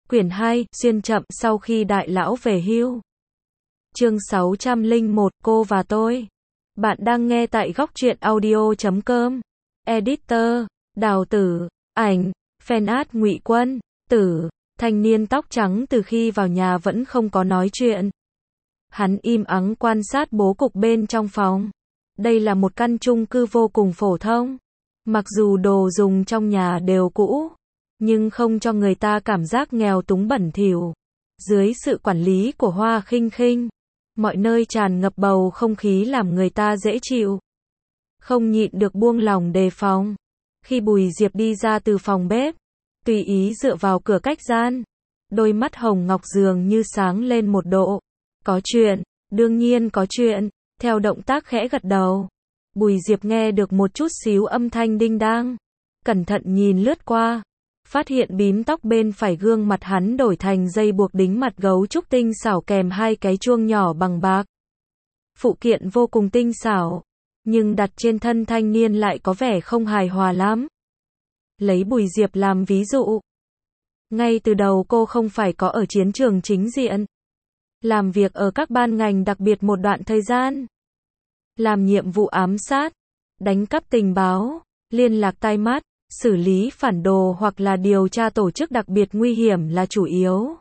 Quyển 2, xuyên chậm sau khi đại lão về hưu. Chương 601, cô và tôi. Bạn đang nghe tại góc truyện audio.com. Editor, Đào Tử, ảnh, fanart Ngụy Quân, Tử, thanh niên tóc trắng từ khi vào nhà vẫn không có nói chuyện. Hắn im ắng quan sát bố cục bên trong phòng. Đây là một căn chung cư vô cùng phổ thông. Mặc dù đồ dùng trong nhà đều cũ, nhưng không cho người ta cảm giác nghèo túng bẩn thỉu. Dưới sự quản lý của Hoa Khinh Khinh, mọi nơi tràn ngập bầu không khí làm người ta dễ chịu. Không nhịn được buông lòng đề phòng. Khi Bùi Diệp đi ra từ phòng bếp, tùy ý dựa vào cửa cách gian, đôi mắt hồng ngọc dường như sáng lên một độ. Có chuyện, đương nhiên có chuyện. Theo động tác khẽ gật đầu, Bùi Diệp nghe được một chút xíu âm thanh đinh đang. Cẩn thận nhìn lướt qua, phát hiện bím tóc bên phải gương mặt hắn đổi thành dây buộc đính mặt gấu trúc tinh xảo kèm hai cái chuông nhỏ bằng bạc. Phụ kiện vô cùng tinh xảo, nhưng đặt trên thân thanh niên lại có vẻ không hài hòa lắm. Lấy Bùi Diệp làm ví dụ, ngay từ đầu cô không phải có ở chiến trường chính diện, làm việc ở các ban ngành đặc biệt một đoạn thời gian, làm nhiệm vụ ám sát, đánh cắp tình báo, liên lạc tai mắt, xử lý phản đồ hoặc là điều tra tổ chức đặc biệt nguy hiểm là chủ yếu.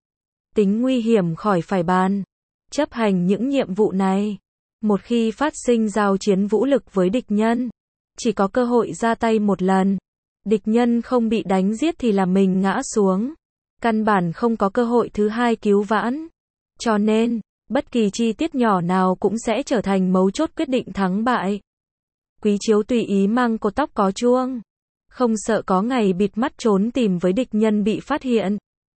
Tính nguy hiểm khỏi phải bàn. Chấp hành những nhiệm vụ này, một khi phát sinh giao chiến vũ lực với địch nhân, chỉ có cơ hội ra tay một lần. Địch nhân không bị đánh giết thì là mình ngã xuống. Căn bản không có cơ hội thứ hai cứu vãn. Cho nên, bất kỳ chi tiết nhỏ nào cũng sẽ trở thành mấu chốt quyết định thắng bại. Quý Chiếu tùy ý mang cột tóc có chuông, không sợ có ngày bịt mắt trốn tìm với địch nhân bị phát hiện.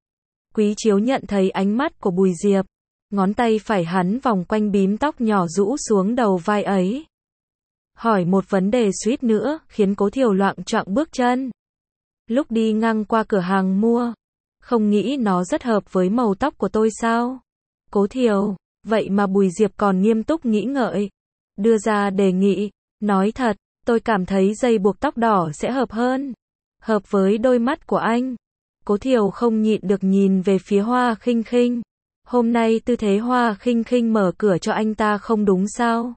Quý Chiếu nhận thấy ánh mắt của Bùi Diệp, ngón tay phải hắn vòng quanh bím tóc nhỏ rũ xuống đầu vai ấy. Hỏi một vấn đề suýt nữa khiến Cố Thiều loạng choạng bước chân. Lúc đi ngang qua cửa hàng mua, không nghĩ nó rất hợp với màu tóc của tôi sao? Cố Thiều, vậy mà Bùi Diệp còn nghiêm túc nghĩ ngợi, đưa ra đề nghị, nói thật, tôi cảm thấy dây buộc tóc đỏ sẽ hợp hơn, hợp với đôi mắt của anh. Cố Thiều không nhịn được nhìn về phía Hoa Khinh Khinh. Hôm nay tư thế Hoa Khinh Khinh mở cửa cho anh ta không đúng sao?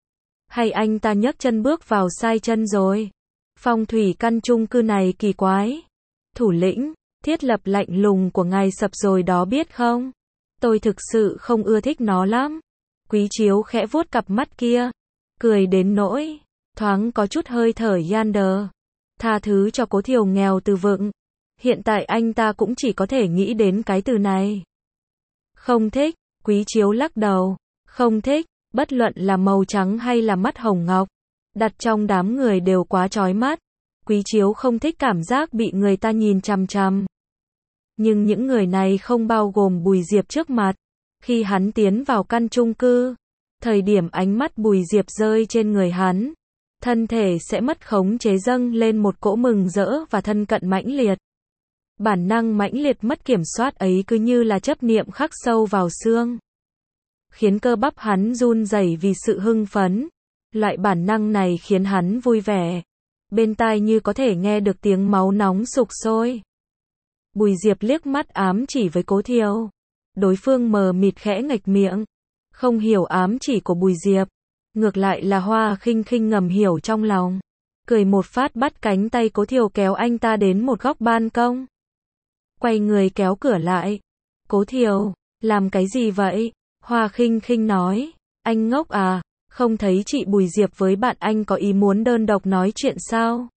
Hay anh ta nhấc chân bước vào sai chân rồi? Phong thủy căn chung cư này kỳ quái. Thủ lĩnh, thiết lập lạnh lùng của ngài sập rồi đó biết không? Tôi thực sự không ưa thích nó lắm. Quý Chiếu khẽ vuốt cặp mắt kia, cười đến nỗi thoáng có chút hơi thở yander. Tha thứ cho Cố Thiều nghèo từ vựng. Hiện tại anh ta cũng chỉ có thể nghĩ đến cái từ này. Không thích, Quý Chiếu lắc đầu. Không thích, bất luận là màu trắng hay là mắt hồng ngọc, đặt trong đám người đều quá chói mắt. Quý Chiếu không thích cảm giác bị người ta nhìn chằm chằm. Nhưng những người này không bao gồm Bùi Diệp trước mặt. Khi hắn tiến vào căn chung cư, thời điểm ánh mắt Bùi Diệp rơi trên người hắn, thân thể sẽ mất khống chế dâng lên một cỗ mừng rỡ và thân cận mãnh liệt. Bản năng mãnh liệt mất kiểm soát ấy cứ như là chấp niệm khắc sâu vào xương, khiến cơ bắp hắn run rẩy vì sự hưng phấn. Loại bản năng này khiến hắn vui vẻ. Bên tai như có thể nghe được tiếng máu nóng sục sôi. Bùi Diệp liếc mắt ám chỉ với Cố Thiều. Đối phương mờ mịt khẽ nghệch miệng, không hiểu ám chỉ của Bùi Diệp. Ngược lại là Hoa Khinh Khinh ngầm hiểu trong lòng, cười một phát bắt cánh tay Cố Thiều kéo anh ta đến một góc ban công. Quay người kéo cửa lại. Cố Thiều, làm cái gì vậy? Hoa Khinh Khinh nói, anh ngốc à, không thấy chị Bùi Diệp với bạn anh có ý muốn đơn độc nói chuyện sao?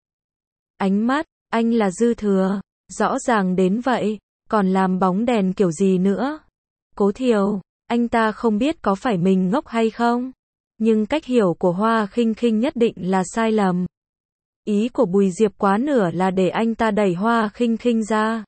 Ánh mắt, anh là dư thừa, rõ ràng đến vậy, còn làm bóng đèn kiểu gì nữa? Cố Thiều, anh ta không biết có phải mình ngốc hay không, nhưng cách hiểu của Hoa Khinh Khinh nhất định là sai lầm. Ý của Bùi Diệp quá nửa là để anh ta đẩy Hoa Khinh Khinh ra.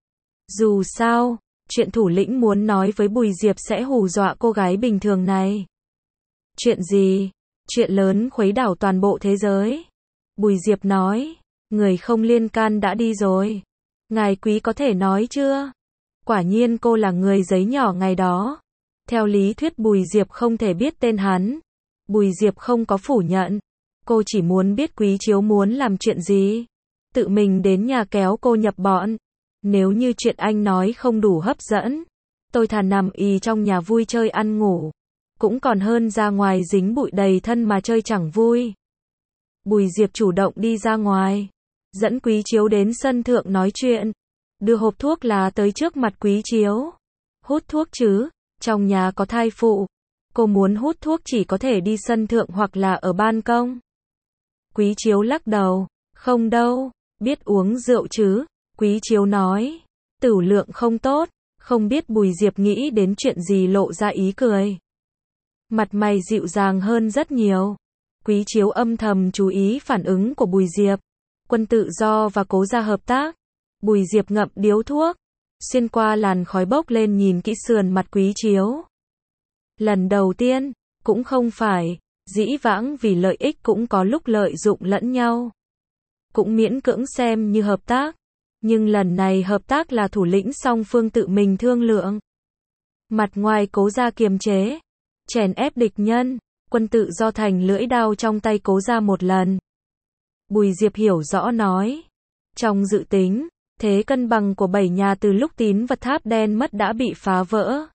Dù sao, chuyện thủ lĩnh muốn nói với Bùi Diệp sẽ hù dọa cô gái bình thường này. Chuyện gì? Chuyện lớn khuấy đảo toàn bộ thế giới. Bùi Diệp nói, người không liên can đã đi rồi. Ngài quý có thể nói chưa? Quả nhiên cô là người giấy nhỏ ngày đó. Theo lý thuyết Bùi Diệp không thể biết tên hắn. Bùi Diệp không có phủ nhận. Cô chỉ muốn biết Quý Chiếu muốn làm chuyện gì. Tự mình đến nhà kéo cô nhập bọn. Nếu như chuyện anh nói không đủ hấp dẫn, tôi thà nằm ì trong nhà vui chơi ăn ngủ, cũng còn hơn ra ngoài dính bụi đầy thân mà chơi chẳng vui. Bùi Diệp chủ động đi ra ngoài, dẫn Quý Chiếu đến sân thượng nói chuyện, đưa hộp thuốc lá tới trước mặt Quý Chiếu. Hút thuốc chứ, trong nhà có thai phụ, cô muốn hút thuốc chỉ có thể đi sân thượng hoặc là ở ban công. Quý Chiếu lắc đầu, không đâu, biết uống rượu chứ. Quý Chiếu nói, tửu lượng không tốt, không biết Bùi Diệp nghĩ đến chuyện gì lộ ra ý cười. Mặt mày dịu dàng hơn rất nhiều. Quý Chiếu âm thầm chú ý phản ứng của Bùi Diệp. Quân Tự Do và Cố Gia hợp tác. Bùi Diệp ngậm điếu thuốc, xuyên qua làn khói bốc lên nhìn kỹ sườn mặt Quý Chiếu. Lần đầu tiên, cũng không phải, dĩ vãng vì lợi ích cũng có lúc lợi dụng lẫn nhau. Cũng miễn cưỡng xem như hợp tác. Nhưng lần này hợp tác là thủ lĩnh song phương tự mình thương lượng. Mặt ngoài Cố Gia kiềm chế, chèn ép địch nhân, Quân Tự Do thành lưỡi đao trong tay Cố Gia một lần. Bùi Diệp hiểu rõ nói, trong dự tính, thế cân bằng của 7 nhà từ lúc Tín Vật Tháp Đen mất đã bị phá vỡ.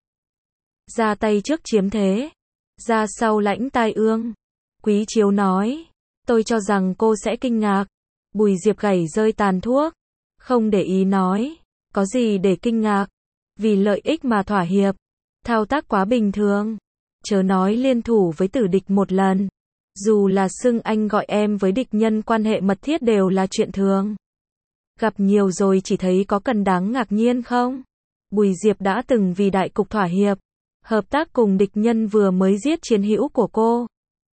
Ra tay trước chiếm thế, ra sau lãnh tai ương. Quý Chiếu nói, tôi cho rằng cô sẽ kinh ngạc. Bùi Diệp gảy rơi tàn thuốc, không để ý nói, có gì để kinh ngạc, vì lợi ích mà thỏa hiệp, thao tác quá bình thường, chớ nói liên thủ với tử địch một lần, dù là xưng anh gọi em với địch nhân quan hệ mật thiết đều là chuyện thường. Gặp nhiều rồi chỉ thấy có cần đáng ngạc nhiên không? Bùi Diệp đã từng vì đại cục thỏa hiệp, hợp tác cùng địch nhân vừa mới giết chiến hữu của cô.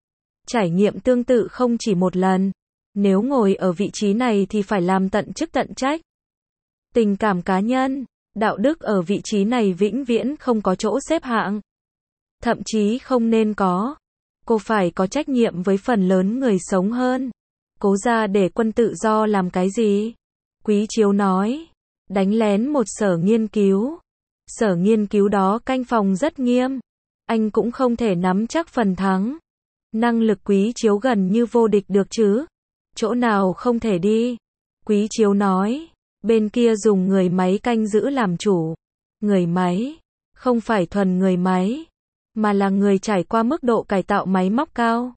Trải nghiệm tương tự không chỉ một lần. Nếu ngồi ở vị trí này thì phải làm tận chức tận trách. Tình cảm cá nhân, đạo đức ở vị trí này vĩnh viễn không có chỗ xếp hạng. Thậm chí không nên có. Cô phải có trách nhiệm với phần lớn người sống hơn. Cố Gia để Quân Tự Do làm cái gì? Quý Chiếu nói, đánh lén một sở nghiên cứu. Sở nghiên cứu đó canh phòng rất nghiêm. Anh cũng không thể nắm chắc phần thắng. Năng lực Quý Chiếu gần như vô địch được chứ. Chỗ nào không thể đi? Quý Chiếu nói, bên kia dùng người máy canh giữ làm chủ. Người máy, không phải thuần người máy, mà là người trải qua mức độ cải tạo máy móc cao.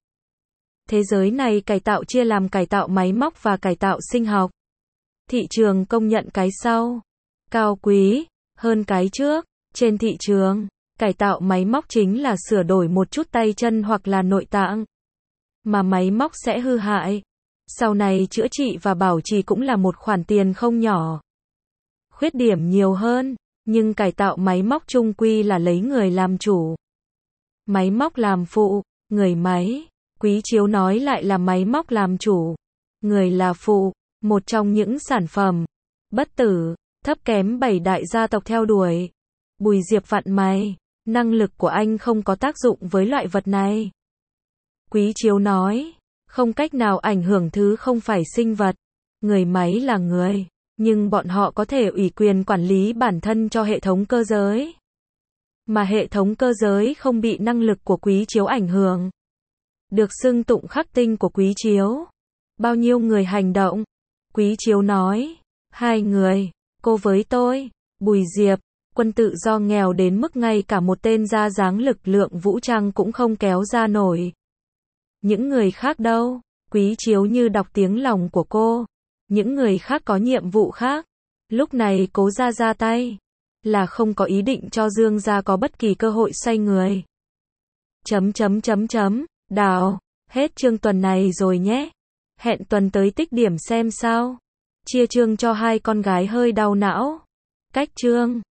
Thế giới này cải tạo chia làm cải tạo máy móc và cải tạo sinh học. Thị trường công nhận cái sau, cao quý, hơn cái trước. Trên thị trường, cải tạo máy móc chính là sửa đổi một chút tay chân hoặc là nội tạng. Mà máy móc sẽ hư hại. Sau này chữa trị và bảo trì cũng là một khoản tiền không nhỏ. Khuyết điểm nhiều hơn, nhưng cải tạo máy móc chung quy là lấy người làm chủ. Máy móc làm phụ, người máy. Quý Chiếu nói lại là máy móc làm chủ, người là phụ, một trong những sản phẩm bất tử, thấp kém 7 đại gia tộc theo đuổi. Bùi Diệp vặn mày, năng lực của anh không có tác dụng với loại vật này. Quý Chiếu nói, không cách nào ảnh hưởng thứ không phải sinh vật. Người máy là người, nhưng bọn họ có thể ủy quyền quản lý bản thân cho hệ thống cơ giới. Mà hệ thống cơ giới không bị năng lực của Quý Chiếu ảnh hưởng. Được xưng tụng khắc tinh của Quý Chiếu. Bao nhiêu người hành động? Quý Chiếu nói, 2 người, cô với tôi. Bùi Diệp, Quân Tự Do nghèo đến mức ngay cả một tên ra dáng lực lượng vũ trang cũng không kéo ra nổi. Những người khác đâu? Quý Chiếu như đọc tiếng lòng của cô. Những người khác có nhiệm vụ khác. Lúc này Cố Gia ra tay, là không có ý định cho Dương gia có bất kỳ cơ hội xoay người. Đào, hết chương tuần này rồi nhé. Hẹn tuần tới tích điểm xem sao. Chia chương cho 2 con gái hơi đau não. Cách chương